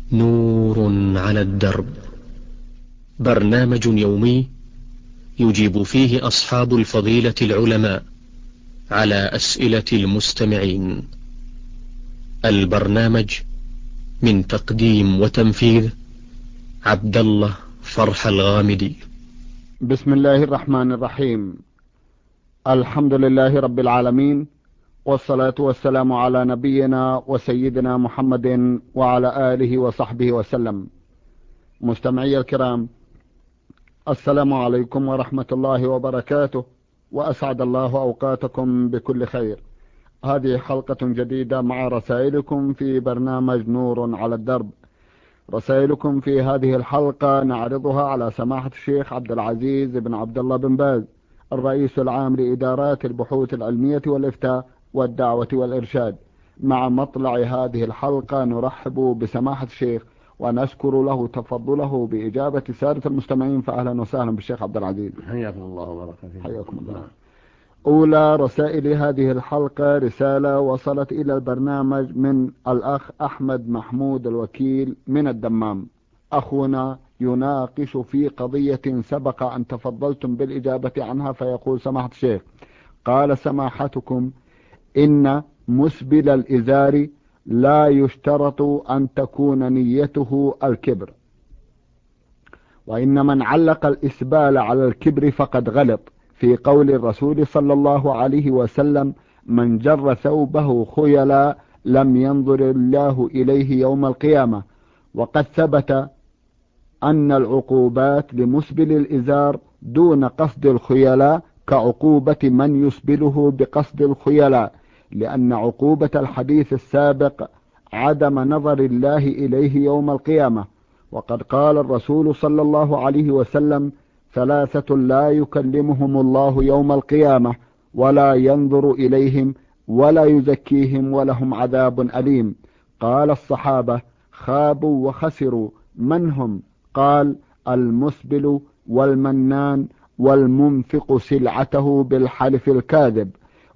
نور على الدرب، برنامج يومي يجيب فيه أصحاب الفضيلة العلماء على أسئلة المستمعين. البرنامج من تقديم وتنفيذ عبد الله فرح الغامدي. بسم الله الرحمن الرحيم. الحمد لله رب العالمين، والصلاة والسلام على نبينا وسيدنا محمد وعلى آله وصحبه وسلم. مستمعي الكرام، السلام عليكم ورحمة الله وبركاته، وأسعد الله أوقاتكم بكل خير. هذه حلقة جديدة مع رسائلكم في برنامج نور على الدرب. رسائلكم في هذه الحلقة نعرضها على سماحة الشيخ عبد العزيز بن عبد الله بن باز، الرئيس العام لإدارات البحوث العلمية والإفتاء والدعوة والإرشاد. مع مطلع هذه الحلقة نرحب بسماحة الشيخ ونشكر له تفضله بإجابة سادة المستمعين، فأهلا وسهلا بالشيخ عبد العزيز. حياكم الله وبارك فيكم. حياكم الله. أولى رسائل هذه الحلقة رسالة وصلت إلى البرنامج من الأخ أحمد محمود الوكيل من الدمام. أخونا يناقش في قضية سبق أن تفضلتم بالإجابة عنها، فيقول سماحة الشيخ: قال سماحتكم إن مسبل الإزار لا يشترط أن تكون نيته الكبر، وإن من علق الإسبال على الكبر فقد غلط في قول الرسول صلى الله عليه وسلم: من جر ثوبه خيلا لم ينظر الله إليه يوم القيامة. وقد ثبت أن العقوبات لمسبل الإزار دون قصد الخيلاء كعقوبة من يسبله بقصد الخيلاء، لأن عقوبة الحديث السابق عدم نظر الله إليه يوم القيامة. وقد قال الرسول صلى الله عليه وسلم: ثلاثة لا يكلمهم الله يوم القيامة ولا ينظر إليهم ولا يزكيهم ولهم عذاب أليم. قال الصحابة: خابوا وخسروا، من هم؟ قال: المسبل والمنان والمنفق سلعته بالحلف الكاذب.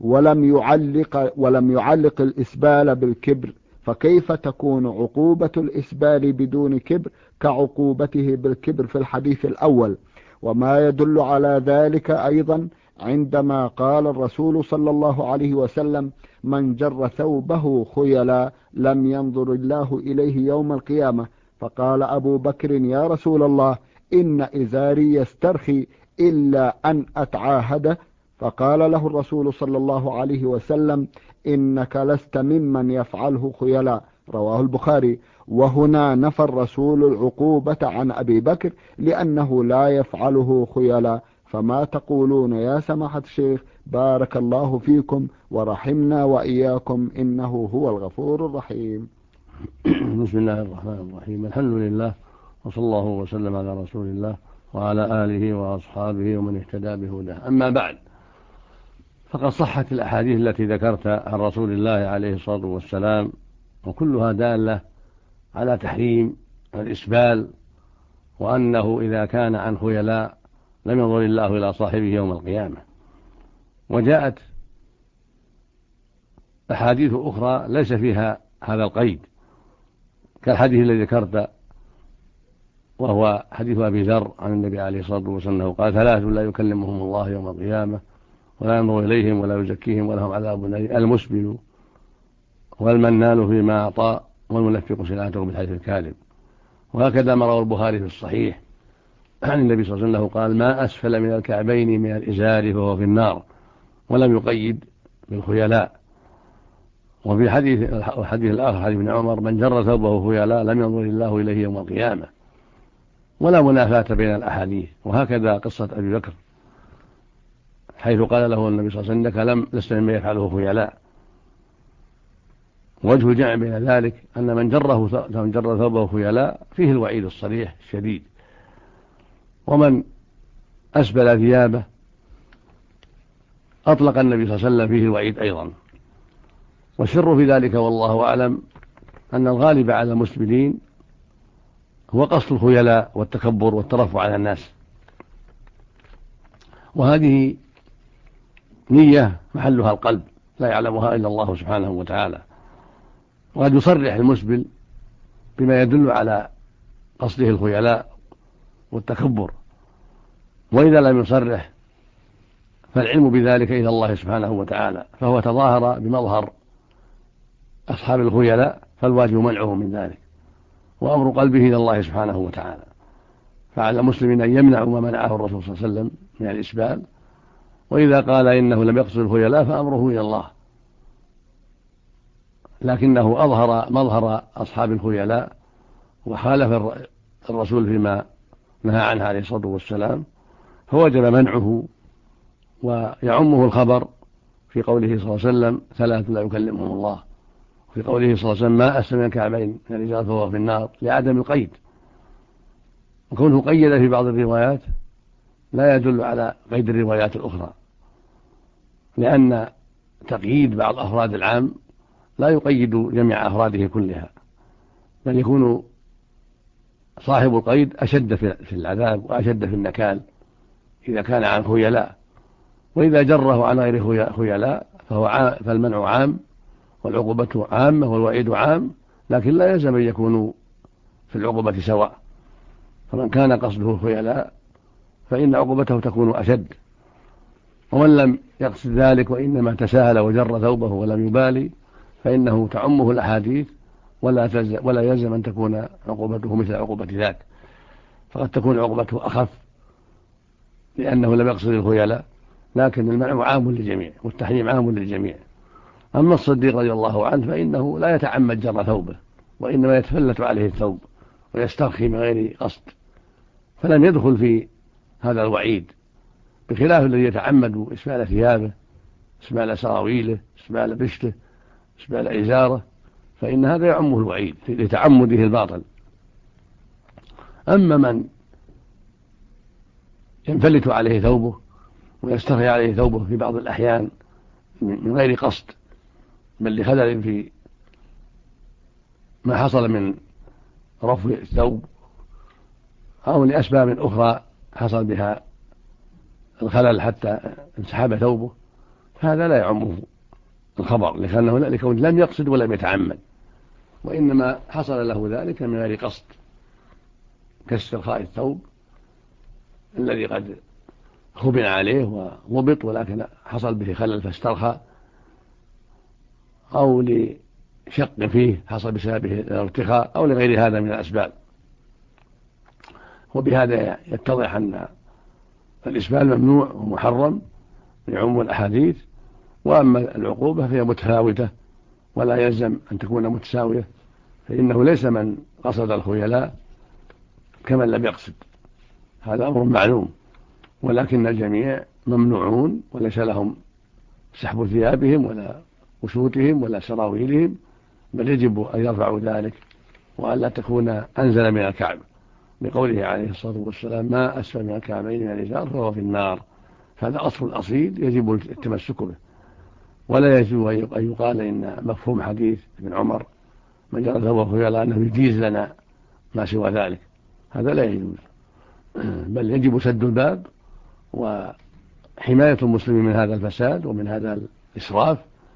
ولم يعلق الإسبال بالكبر، فكيف تكون عقوبة الإسبال بدون كبر كعقوبته بالكبر في الحديث الأول؟ وما يدل على ذلك أيضا عندما قال الرسول صلى الله عليه وسلم: من جر ثوبه خيلا لم ينظر الله إليه يوم القيامة. فقال أبو بكر: يا رسول الله، إن إزاري يسترخي إلا أن أتعاهد. فقال له الرسول صلى الله عليه وسلم: إنك لست ممن يفعله خيلا. رواه البخاري. وهنا نفى الرسول العقوبة عن أبي بكر لأنه لا يفعله خيلا. فما تقولون يا سماحة الشيخ؟ بارك الله فيكم ورحمنا وإياكم، إنه هو الغفور الرحيم. بسم الله الرحمن الرحيم. الحمد لله، وصلى الله وسلم على رسول الله وعلى آله وأصحابه ومن اهتدى بهداه. أما بعد، فقد صحت الأحاديث التي ذكرت عن رسول الله عليه الصلاة والسلام، وكلها دالة على تحريم الإسبال، وأنه إذا كان عن خيلاء لم ينظر الله إلى صاحبه يوم القيامة. وجاءت أحاديث أخرى ليس فيها هذا القيد، كالحديث الذي ذكرت، وهو حديث أبي ذر عن النبي عليه الصلاة والسلام قال: ثلاث لا يكلمهم الله يوم القيامة ولا ينظر إليهم ولا يزكيهم ولهم عذاب أليم: المسبل والمنان فيما أعطى والمنفق سلعته بالحديث الكاذب. وهكذا ما روى البخاري في الصحيح عن النبي صلى الله عليه وسلم قال: ما أسفل من الكعبين من الإزار فهو في النار، ولم يقيد بالخيلاء. وفي الحديث الآخر حديث ابن عمر: من جر ثوبه خيلاء لم ينظر الله إليه يوم القيامة. ولا منافاة بين الأحاديث. وهكذا قصة أبي بكر، حيث قال له النبي صلى الله عليه وسلم: إنك لست مما يفعله خيلاء. وجه الجمع بين ذلك أن من جر ثوبه خيلاء فيه الوعيد الصريح الشديد، ومن أسبل ثيابه أطلق النبي صلى الله عليه وسلم فيه الوعيد أيضا. والسر في ذلك والله أعلم أن الغالب على المسبلين هو قصد الخيلاء والتكبر والترفع على الناس، وهذه نية محلها القلب لا يعلمها إلا الله سبحانه وتعالى. وقد يصرح المسبل بما يدل على قصده الخيلاء والتكبر. وإذا لم يصرح فالعلم بذلك إلى الله سبحانه وتعالى، فهو تظاهر بمظهر أصحاب الخيلاء، فالواجب منعه من ذلك وأمر قلبه إلى الله سبحانه وتعالى. فعلى المسلمين أن يمنعوا ما منعه الرسول صلى الله عليه وسلم من الإسبال، وإذا قال إنه لم يقصد الخيلاء فأمره إلى الله، لكنه أظهر مظهر أصحاب الخيلاء وخالف الرسول فيما نهى عنه عليه الصلاة والسلام، فوجب منعه ويعمه الخبر في قوله صلى الله عليه وسلم: ثلاث لا يكلمهم الله، في قوله صلى الله عليه وسلم: ما أسلم من الكعبين من الرجال فهو في النار، لعدم القيد. وكونه قيد في بعض الروايات لا يدل على قيد الروايات الأخرى، لأن تقييد بعض أفراد العام لا يقيد جميع أفراده كلها، بل يكون صاحب القيد أشد في العذاب وأشد في النكال إذا كان عن خيلاء، وإذا جره عن غير خيلاء فالمنع عام والعقوبة عامة والوعيد عام، لكن لا يلزم أن يكونوا في العقوبة سواء. فمن كان قصده الخيلاء فإن عقوبته تكون أشد، ومن لم يقصد ذلك وإنما تساهل وجر ثوبه ولم يبالي فإنه تعمه الأحاديث ولا يلزم أن تكون عقوبته مثل عقوبة ذاك، فقد تكون عقوبته أخف لأنه لم يقصد الخيلاء، لكن المنع عام للجميع والتحريم عام للجميع. أما الصديق رضي الله عنه فإنه لا يتعمد جر ثوبه، وإنما يتفلت عليه الثوب ويسترخي من غير قصد، فلم يدخل في هذا الوعيد، بخلاف الذي يتعمد إسبال ثيابه، إسبال سراويله، إسبال بشته، إسبال إزاره، فإن هذا يعمه الوعيد لتعمده الباطل. أما من ينفلت عليه ثوبه ويسترخي عليه ثوبه في بعض الأحيان من غير قصد، بل لخلل في ما حصل من رفع الثوب أو لأسباب أخرى حصل بها الخلل حتى انسحب ثوبه، فهذا لا يعمه الخبر لكونه لم يقصد ولم يتعمد، وإنما حصل له ذلك من غير قصد، كاسترخاء الثوب الذي قد خبن عليه وضبط ولكن حصل به خلل فاسترخى، أو لشق فيه حصل بسببه الارتخاء، أو لغير هذا من الأسباب. وبهذا يتضح أن الإسبال ممنوع ومحرم لعموم الأحاديث، وأما العقوبة فهي متفاوتة ولا يلزم أن تكون متساوية، فإنه ليس من قصد الخيلاء كمن لم يقصد، هذا أمر معلوم، ولكن الجميع ممنوعون وليس لهم سحب ثيابهم ولا وشوتهم ولا سراويلهم، بل يجب أن يرفعوا ذلك وأن لا تكون أنزل من الكعب، لقوله عليه الصلاة والسلام: ما أسفل من الكعبين من الإزار فهو في النار. فهذا أصل أصيل يجب التمسك به، ولا يجب أن يقال إن مفهوم حديث ابن عمر من جرى ثوبه خيلاء أنه يجيز لنا ما سوى ذلك، هذا لا يجوز، بل يجب سد الباب وحماية المسلمين من هذا الفساد ومن هذا الإسراف،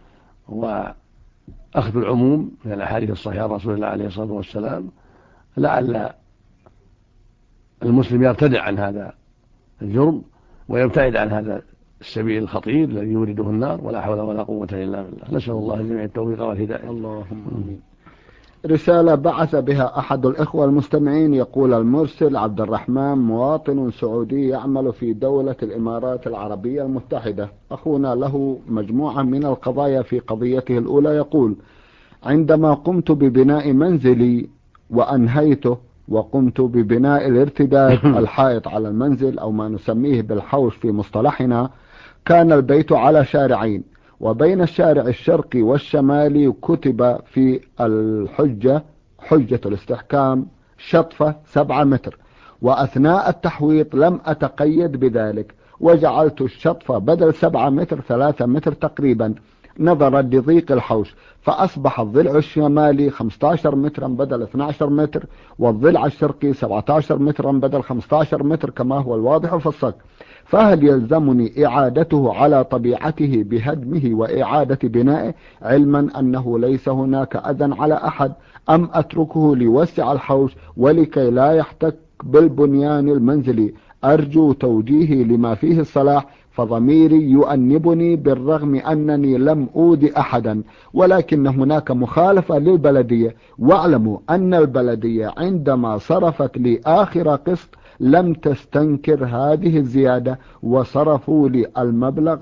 وأخذ العموم من الأحاديث الصحيحة عن رسول الله عليه الصلاة والسلام، لعل المسلم يرتدع عن هذا الجرم ويبتعد عن هذا السبيل الخطير الذي يورده النار، ولا حول ولا قوة إلا بالله. نسأل الله الجميع التوفيق والهداية. اللهم آمين. رسالة بعث بها أحد الإخوة المستمعين، يقول المرسل: عبد الرحمن، مواطن سعودي يعمل في دولة الإمارات العربية المتحدة، أخونا له مجموعة من القضايا في قضيته الأولى. يقول: عندما قمت ببناء منزلي وأنهيته وقمت ببناء الارتداد الحائط على المنزل أو ما نسميه بالحوش في مصطلحنا، كان البيت على شارعين، وبين الشارع الشرقي والشمالي كتب في حجة الاستحكام شطفة 7 متر، وأثناء التحويط لم أتقيد بذلك وجعلت الشطفة بدل 7 متر 3 متر تقريبا. نظرا لضيق الحوش، فأصبح الضلع الشمالي 15 مترا بدل 12 متر، والضلع الشرقي 17 مترا بدل 15 متر كما هو الواضح في الصك. فهل يلزمني إعادته على طبيعته بهدمه وإعادة بنائه، علما أنه ليس هناك أذى على أحد، أم أتركه ليوسع الحوش ولكي لا يحتك بالبنيان المنزلي؟ أرجو توجيهي لما فيه الصلاح، فضميري يؤنبني بالرغم أنني لم أودي أحدا، ولكن هناك مخالفة للبلدية. واعلموا أن البلدية عندما صرفت لي آخر قسط لم تستنكر هذه الزيادة وصرفوا لي المبلغ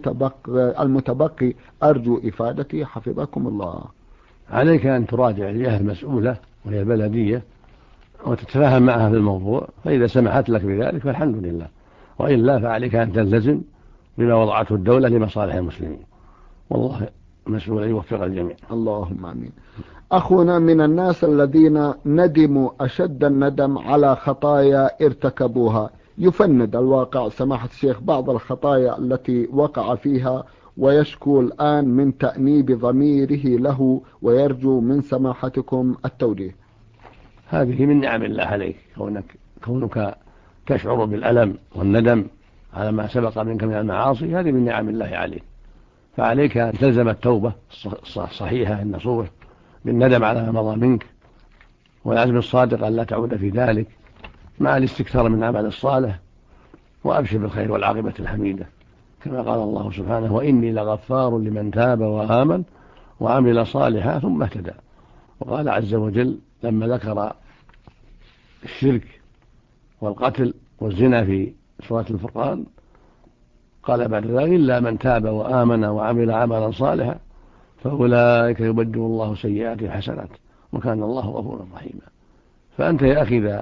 المتبقي. أرجو إفادتي حفظكم الله. عليك أن تراجع الجهة المسؤولة وهي البلدية وتتفاهم معها في الموضوع، فإذا سمحت لك بذلك فالحمد لله، وإلا فعليك أن تلتزم بما وضعته الدولة لمصالح المسلمين، والله مسؤول أن يوفق الجميع. اللهم آمين. أخونا من الناس الذين ندموا أشد الندم على خطايا ارتكبوها، يفند الواقع سماحة الشيخ بعض الخطايا التي وقع فيها، ويشكو الآن من تأنيب ضميره له، ويرجو من سماحتكم التوجيه. هذه من نعم الله عليك، كونك تشعر بالألم والندم على ما سبق منك من المعاصي، هذه من نعم الله عليك، فعليك أن تلزم التوبة الصحيحة النصوح بالندم على ما مضى منك، والعزم الصادق أن لا تعود في ذلك، مع الاستكثار من العمل الصالح، وأبشر بالخير والعاقبة الحميدة، كما قال الله سبحانه: وإني لغفار لمن تاب وآمن وعمل صالحا ثم اهتدى. وقال عز وجل لما ذكر الشرك والقتل والزنا في سورة الفرقان قال بعد ذلك: إلا من تاب وآمن وعمل عملا صالحا فأولئك يبدل الله سيئاتهم حسنات وكان الله غفورا رحيما. فأنت يا أخي إذا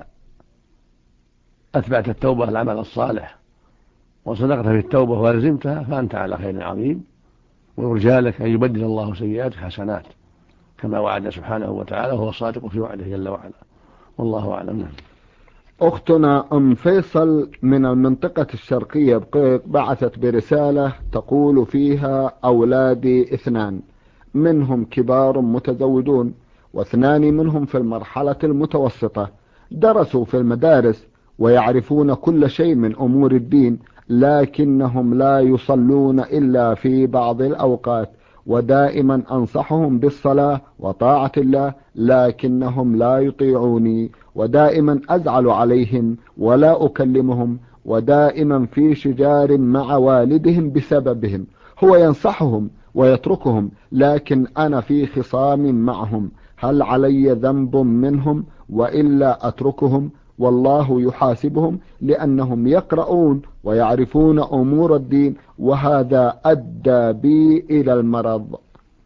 أتبعت التوبة العمل الصالح وصدقت في التوبة ولزمتها فأنت على خير عظيم، ويرجى لك أن يبدل الله سيئاتك حسنات كما وعد سبحانه وتعالى، وهو الصادق في وعده جل وعلا، والله أعلم. أختنا أم فيصل من المنطقة الشرقية بعثت برسالة تقول فيها: أولادي 2 منهم كبار متزوجون، و2 منهم في المرحلة المتوسطة، درسوا في المدارس ويعرفون كل شيء من أمور الدين، لكنهم لا يصلون إلا في بعض الأوقات، ودائما أنصحهم بالصلاة وطاعة الله لكنهم لا يطيعوني، ودائما أزعل عليهم ولا أكلمهم، ودائما في شجار مع والدهم بسببهم. هو ينصحهم ويتركهم، لكن أنا في خصام معهم. هل علي ذنب منهم وإلا أتركهم؟ والله يحاسبهم لأنهم يقرؤون ويعرفون أمور الدين، وهذا أدى بي إلى المرض.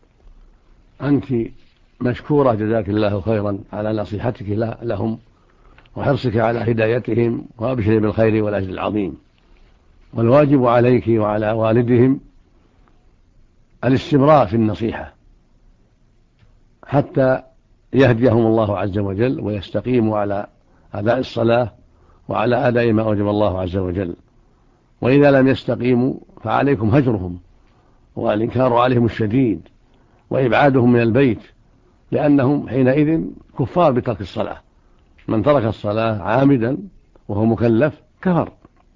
أنت مشكورة جزاك الله خيرا على نصيحتك لهم وحرصك على هدايتهم، وأبشر بالخير والأجر العظيم. والواجب عليك وعلى والدهم الاستمرار في النصيحة حتى يهديهم الله عز وجل ويستقيموا على أداء الصلاة وعلى أداء ما أوجب الله عز وجل. وإذا لم يستقيموا فعليكم هجرهم والإنكار عليهم الشديد وإبعادهم من البيت، لأنهم حينئذ كفار بترك الصلاة. من ترك الصلاة عامدا وهو مكلف كفر.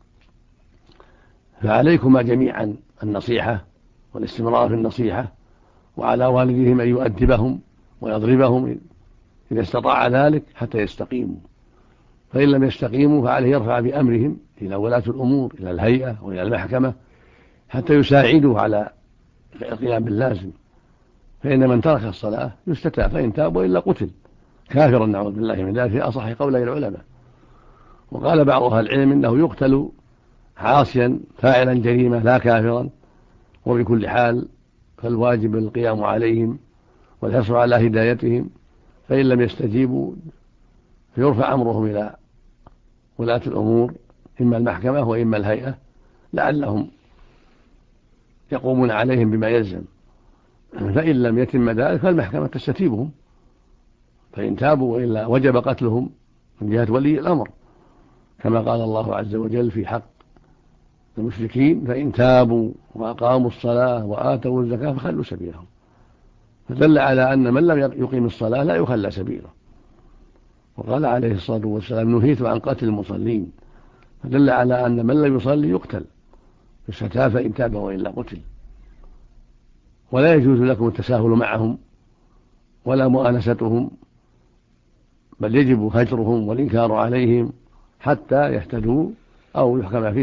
فعليكم جميعا النصيحة والاستمرار في النصيحة، وعلى والديهم أن يؤدبهم ويضربهم إذا استطاع ذلك حتى يستقيموا، فإن لم يستقيموا فعليه يرفع بأمرهم إلى ولاة الأمور، إلى الهيئة وإلى المحكمة، حتى يساعدوا على القيام باللازم. فإن من ترك الصلاة يستتاب، فإن تاب وإلا قتل كافرا نعوذ بالله من ذلك في أصح قولي العلماء. وقال بعض أهل العلم إنه يقتل عاصيا فاعلا جريمة لا كافرا. وبكل حال فالواجب القيام عليهم والحرص على هدايتهم، فإن لم يستجيبوا فيرفع أمرهم إلى ولاة الأمور، إما المحكمة وإما الهيئة، لعلهم يقومون عليهم بما يلزم. فإن لم يتم ذلك فالمحكمة تستتيبهم، فإن تابوا وإلا وجب قتلهم من جهة ولي الأمر، كما قال الله عز وجل في حق المشركين فإن تابوا وأقاموا الصلاة وآتوا الزكاة فخلوا سبيلهم. فدل على أن من لم يقيم الصلاة لا يخلى سبيله. وقال عليه الصلاة والسلام نهيت عن قتل المصلين، فدل على أن من لم يصلي يقتل، فاستتاب فإن تاب وإلا قتل. ولا يجوز لكم التساهل معهم ولا مؤانستهم، بل يجب هجرهم والإنكار عليهم حتى يهتدوا أو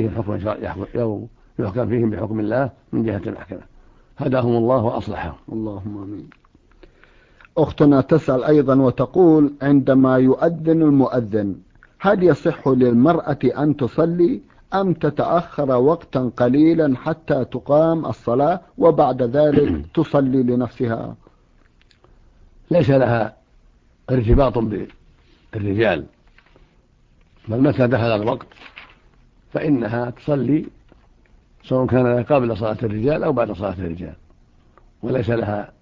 يحكم فيهم بحكم الله من جهة المحكمة. هداهم الله وأصلحهم. اللهم آمين. أختنا تسأل أيضا وتقول: عندما يؤذن المؤذن هل يصح للمرأة أن تصلي أم تتأخر وقتا قليلا حتى تقام الصلاة وبعد ذلك تصلي لنفسها؟ ليس لها ارتباط بالرجال، بل متى دخل الوقت فإنها تصلي سواء كان قبل صلاة الرجال أو بعد صلاة الرجال، وليس لها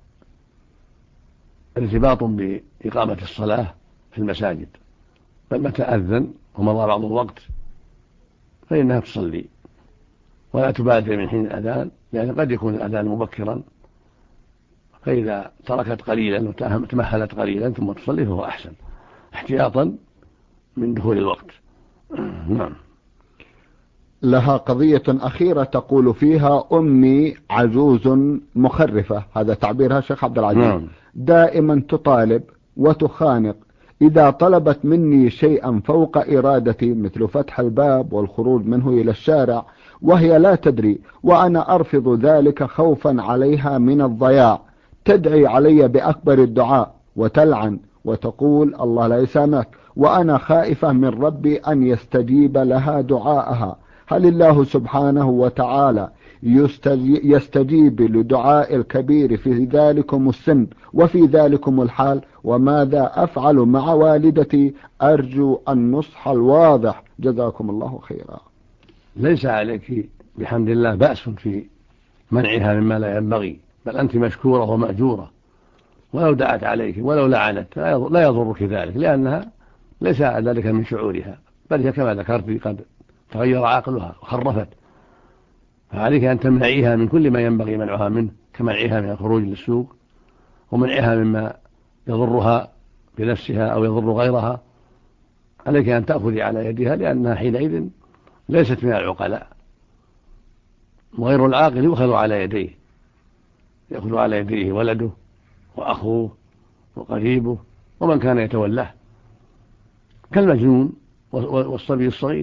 ارتباط بإقامة الصلاة في المساجد، بل متى أذن ومضى بعض الوقت فإنها تصلي ولا تبادر من حين الأذان، لأن قد يكون الأذان مبكرا، فإذا تركت قليلا وتمهلت قليلا ثم تصلي فهو أحسن احتياطا من دخول الوقت. نعم. لها قضية أخيرة تقول فيها: أمي عجوز مخرفة، هذا تعبيرها شيخ عبد العزيز. نعم. دائما تطالب وتخانق، إذا طلبت مني شيئا فوق إرادتي مثل فتح الباب والخروج منه إلى الشارع وهي لا تدري، وأنا أرفض ذلك خوفا عليها من الضياع، تدعي علي بأكبر الدعاء وتلعن وتقول الله لا يسامحك، وأنا خائفة من ربي أن يستجيب لها دعاءها. هل الله سبحانه وتعالى يستجيب لدعاء الكبير في ذلكم السن وفي ذلكم الحال؟ وماذا أفعل مع والدتي؟ أرجو النصح الواضح، جزاكم الله خيرا. ليس عليك بحمد الله بأس في منعها مما لا ينبغي، بل أنت مشكورة ومأجورة، ولو دعت عليك ولو لعنت لا يضرك ذلك، لأنها ليس ذلك من شعورها، بل هي كما ذكرت قد تغير عقلها وخرفت، فعليك أن تمنعيها من كل ما ينبغي منعها منه، كمنعها من الخروج للسوق ومنعها مما يضرها بنفسها أو يضر غيرها. عليك أن تأخذي على يدها، لأنها حينئذ ليست من العقلاء، وغير العاقل يؤخذ على يديه، يأخذ على يديه ولده وأخوه وقريبه ومن كان يتولاه كالمجنون والصبي الصغير.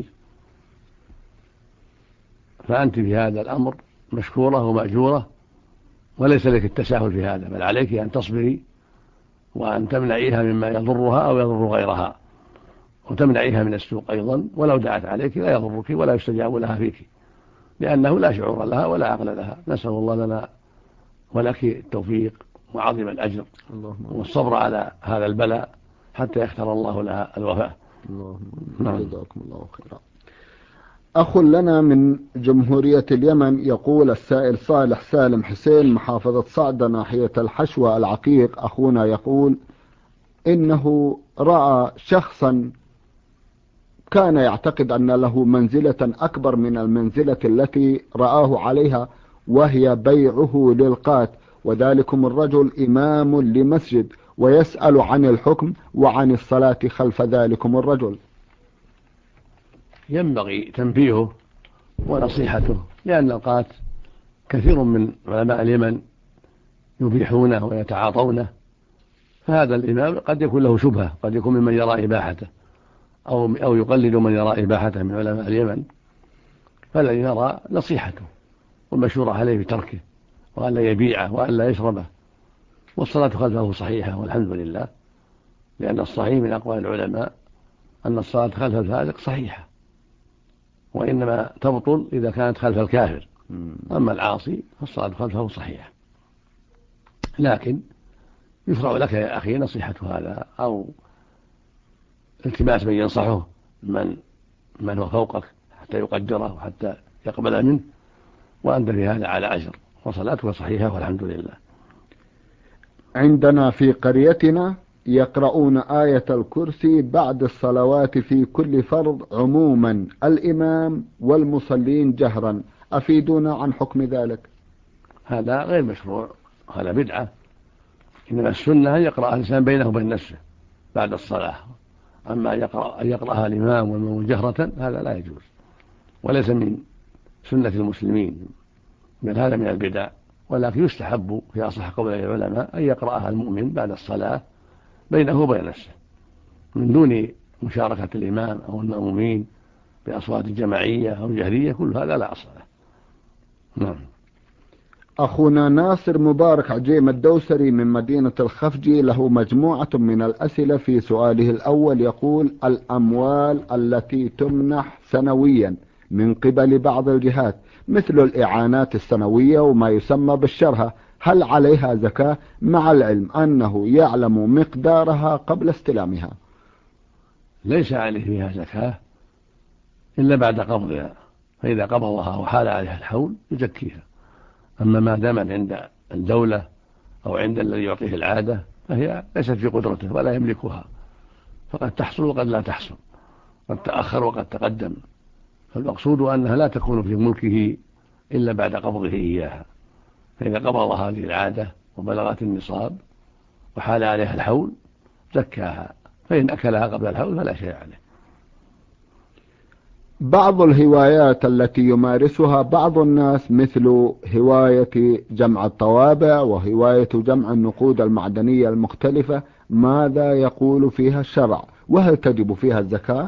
فأنت في هذا الأمر مشكورة ومأجورة، وليس لك التساهل في هذا، بل عليك أن تصبري وأن تمنعيها مما يضرها أو يضر غيرها، وتمنعيها من السوق أيضا، ولو دعت عليك لا يضرك ولا يستجاب لها فيك، لأنه لا شعور لها ولا عقل لها. نسأل الله لنا ولك التوفيق وعظيم الأجر والصبر على هذا البلاء حتى يختار الله لها الوفاة. جزاكم الله خيرا. أخ لنا من جمهورية اليمن يقول السائل صالح سالم حسين، محافظة صعدة ناحية الحشوة العقيق، أخونا يقول إنه رأى شخصا كان يعتقد أن له منزلة أكبر من المنزلة التي رآه عليها، وهي بيعه للقات، وذلكم الرجل إمام لمسجد، ويسأل عن الحكم وعن الصلاة خلف ذلكم الرجل. ينبغي تنبيهه ونصيحته، لأن القات كثير من علماء اليمن يبيحونه ويتعاطونه، فهذا الإمام قد يكون له شبهة، قد يكون ممن يرى إباحته أو يقلد من يرى إباحته من علماء اليمن، فالذي يرى نصيحته والمشورة عليه بتركه، وأن لا يبيعه وأن لا يشربه، والصلاة خلفه صحيحة والحمد لله، لأن الصحيح من أقوال العلماء أن الصلاة خلف الفاسق صحيحة، وإنما تبطل إذا كانت خلف الكافر، أما العاصي فالصلاة خلفه صحيحة. لكن يشرع لك يا أخي نصيحة هذا أو التماس من ينصحه من هو فوقك حتى يقدره وحتى يقبل منه، وأنت في هذا على أجر وصلاتك صحيحة والحمد لله. عندنا في قريتنا يقرؤون آية الكرسي بعد الصلوات في كل فرض عموما، الإمام والمصلين جهرا، أفيدونا عن حكم ذلك. هذا غير مشروع، هذا بدعة. إنما السنة أن يقرأ الإنسان بينه وبين نفسه بعد الصلاة. أما أن يقرأها الإمام والمأموم جهرة هذا لا يجوز، وليس من سنة المسلمين، بل هذا من البدع. ولكن يستحب في أصح قول العلماء أن يقرأها المؤمن بعد الصلاة بينه وبين نفسه من دون مشاركة الإمام أو المأمومين بأصوات جماعية أو جهرية، كل هذا لا أصل له. نعم. أخونا ناصر مبارك عجيم الدوسري من مدينة الخفجي له مجموعة من الأسئلة. في سؤاله الأول يقول: الأموال التي تمنح سنويا من قبل بعض الجهات مثل الإعانات السنوية وما يسمى بالشرهة، هل عليها زكاة، مع العلم أنه يعلم مقدارها قبل استلامها؟ ليس عليه فيها زكاة إلا بعد قبضها، فإذا قبضها وحال عليها الحول يزكيها. أما ما دامت عند الدولة أو عند الذي يعطيه العادة فهي ليست في قدرته ولا يملكها، فقد تحصل وقد لا تحصل، قد تأخر وقد تقدم. فالمقصود أنها لا تكون في ملكه إلا بعد قبضه إياها. فإذا قبض هذه العادة وبلغت النصاب وحال عليها الحول زكاها، فإن أكلها قبل الحول فلا شيء عليه. بعض الهوايات التي يمارسها بعض الناس مثل هواية جمع الطوابع وهواية جمع النقود المعدنية المختلفة، ماذا يقول فيها الشرع، وهل تجب فيها الزكاة؟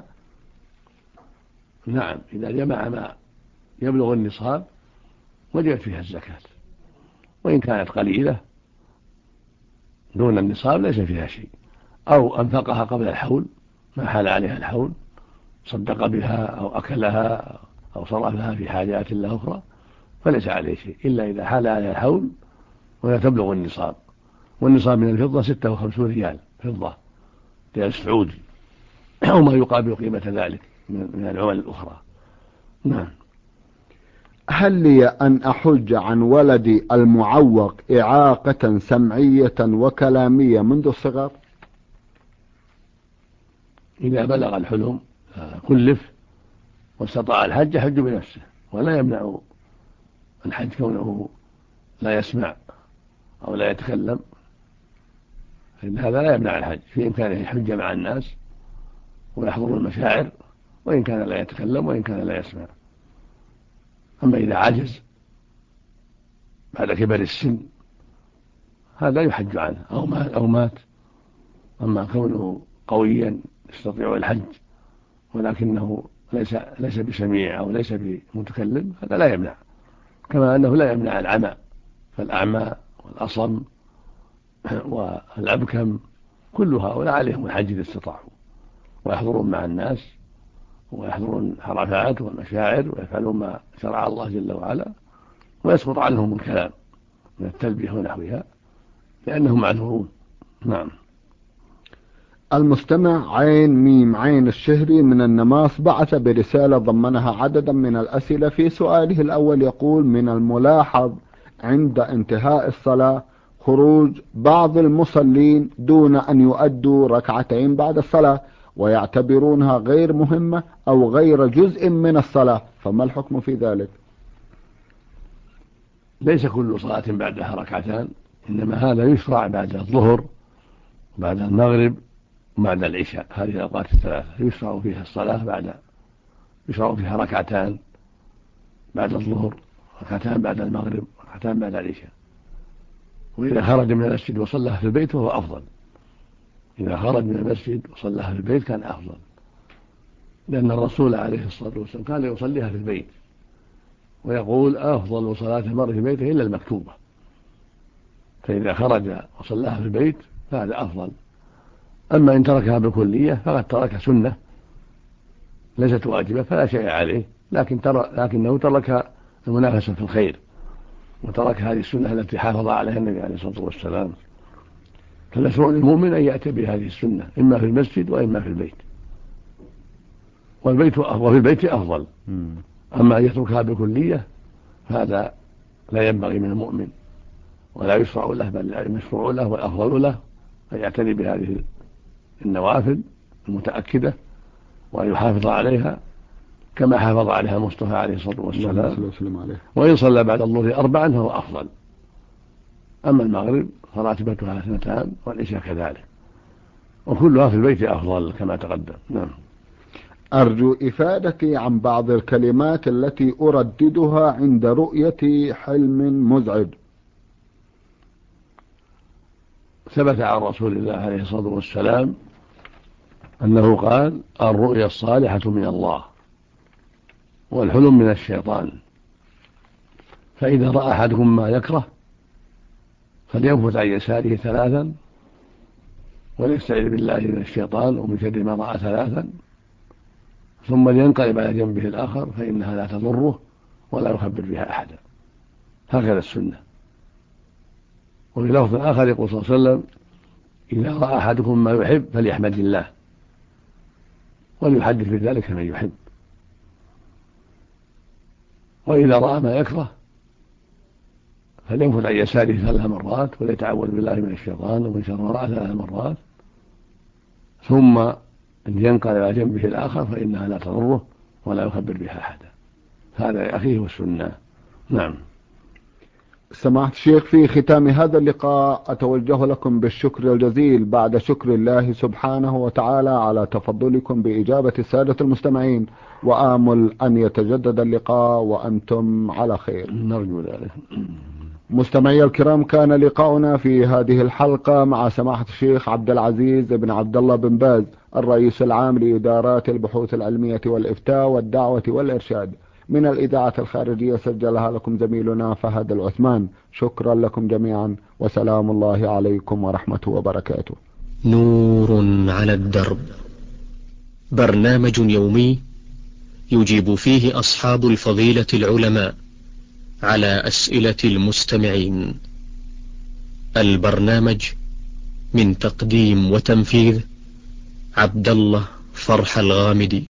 نعم، إذا جمع ما يبلغ النصاب وجبت فيها الزكاة، وإن كانت قليلة دون النصاب ليس فيها شيء، أو أنفقها قبل الحول ما حال عليها الحول، صدق بها أو أكلها أو صرفها في حاجات له أخرى، فليس عليه شيء إلا إذا حال عليها الحول ولا تبلغ النصاب. والنصاب من الفضة 56 ريال فضة، ريال سعودي، أو ما يقابل قيمة ذلك من العمل الأخرى. نعم. هل لي أن أحج عن ولدي المعوق إعاقة سمعية وكلامية منذ الصغر؟ إذا بلغ الحلم كلف واستطاع الحج يحج بنفسه، ولا يمنع الحج كونه لا يسمع أو لا يتكلم، فإن هذا لا يمنع الحج، في إمكانه يحج مع الناس ويحضر المشاعر وإن كان لا يتكلم وإن كان لا يسمع. أما إذا عجز بعد كبر السن هذا يحج عنه أو مات. أما كونه قويا يستطيع الحج ولكنه ليس بسميع أو ليس بمتكلم هذا لا يمنع، كما أنه لا يمنع العمى، فالأعمى والأصم والأبكم كل هؤلاء عليهم الحج إذا استطاعوا، ويحضرون مع الناس ويحضرون الحركات والمشاعر ويفعلون ما شرع الله جل وعلا، ويسقط عنهم الكلام من التلبية ونحوها لأنهم معذورون. نعم. المستمع عين ميم عين الشهري من النماص بعث برسالة ضمنها عددا من الأسئلة. في سؤاله الأول يقول: من الملاحظ عند انتهاء الصلاة خروج بعض المصلين دون أن يؤدوا ركعتين بعد الصلاة ويعتبرونها غير مهمة أو غير جزء من الصلاة، فما الحكم في ذلك؟ ليس كل صلاة بعدها ركعتان، إنما هذا يشرع بعد الظهر وبعد المغرب وبعد العشاء، هذه الأوقات الثلاثة يشرع فيها الصلاة يشرع فيها ركعتان بعد الظهر، ركعتان بعد المغرب، ركعتان بعد العشاء. وإذا خرج من المسجد وصلىها في البيت فهو أفضل. إذا خرج من المسجد وصلىها في البيت كان أفضل، لأن الرسول عليه الصلاة والسلام كان يصليها في البيت ويقول: أفضل صلاة المرء في بيته إلا المكتوبة. فإذا خرج وصلىها في البيت فهذا أفضل. أما إن تركها بالكلية فقد ترك سنة ليست واجبة فلا شيء عليه، لكنه ترك المنافسة في الخير وترك هذه السنة التي حافظ عليها النبي عليه الصلاة والسلام. فالمشروع للمؤمن أن يأتي بهذه السنة إما في المسجد وإما في البيت، وفي البيت أفضل. أما أن يتركها بالكلية فهذا لا ينبغي من المؤمن ولا يشرع له، بل المشروع له والأفضل له فيعتني بهذه النوافل المتأكدة وأن يحافظ عليها كما حافظ عليها المصطفى عليه الصلاة والسلام. وإن صلى بعد الظهر 4 فهو أفضل. أما المغرب فراتبتها 2 والعشاء كذلك، وكلها في البيت أفضل كما تقدم. نعم. أرجو إفادتي عن بعض الكلمات التي أرددها عند رؤية حلم مزعج. ثبت عن رسول الله عليه الصلاة والسلام أنه قال: الرؤيا الصالحة من الله والحلم من الشيطان، فإذا رأى أحدكم ما يكره فلينفث عن يساره 3 وليستعذ بالله من الشيطان ومن شر ما رأى 3 ثم لينقلب على جنبه الآخر فإنها لا تضره ولا يخبر بها أحدا. هكذا السنة. وفي لفظ آخر يقول صلى الله عليه وسلم: إذا رأى أحدكم ما يحب فليحمد الله وليحدث بذلك من يحب، وإذا رأى ما يكره فلينفث عن يساره 3 مرات وليتعوذ بالله من الشيطان ومن شر ما رأى 3 مرات ثم لينقلب على جنبه الآخر فإنها لا تضره ولا يخبر بها أحدا. هذا يا أخي هو السنة. نعم. سماحة الشيخ، في ختام هذا اللقاء أتوجه لكم بالشكر الجزيل بعد شكر الله سبحانه وتعالى على تفضلكم بإجابة السادة المستمعين، وآمل أن يتجدد اللقاء وأنتم على خير. نرجو ذلك. مستمعي الكرام، كان لقاؤنا في هذه الحلقة مع سماحة الشيخ عبد العزيز بن عبد الله بن باز، الرئيس العام لإدارات البحوث العلمية والإفتاء والدعوة والإرشاد، من الإذاعة الخارجية، سجلها لكم زميلنا فهد العثمان. شكرا لكم جميعا، وسلام الله عليكم ورحمته وبركاته. نور على الدرب، برنامج يومي يجيب فيه أصحاب الفضيلة العلماء على أسئلة المستمعين. البرنامج من تقديم وتنفيذ عبد الله فرح الغامدي.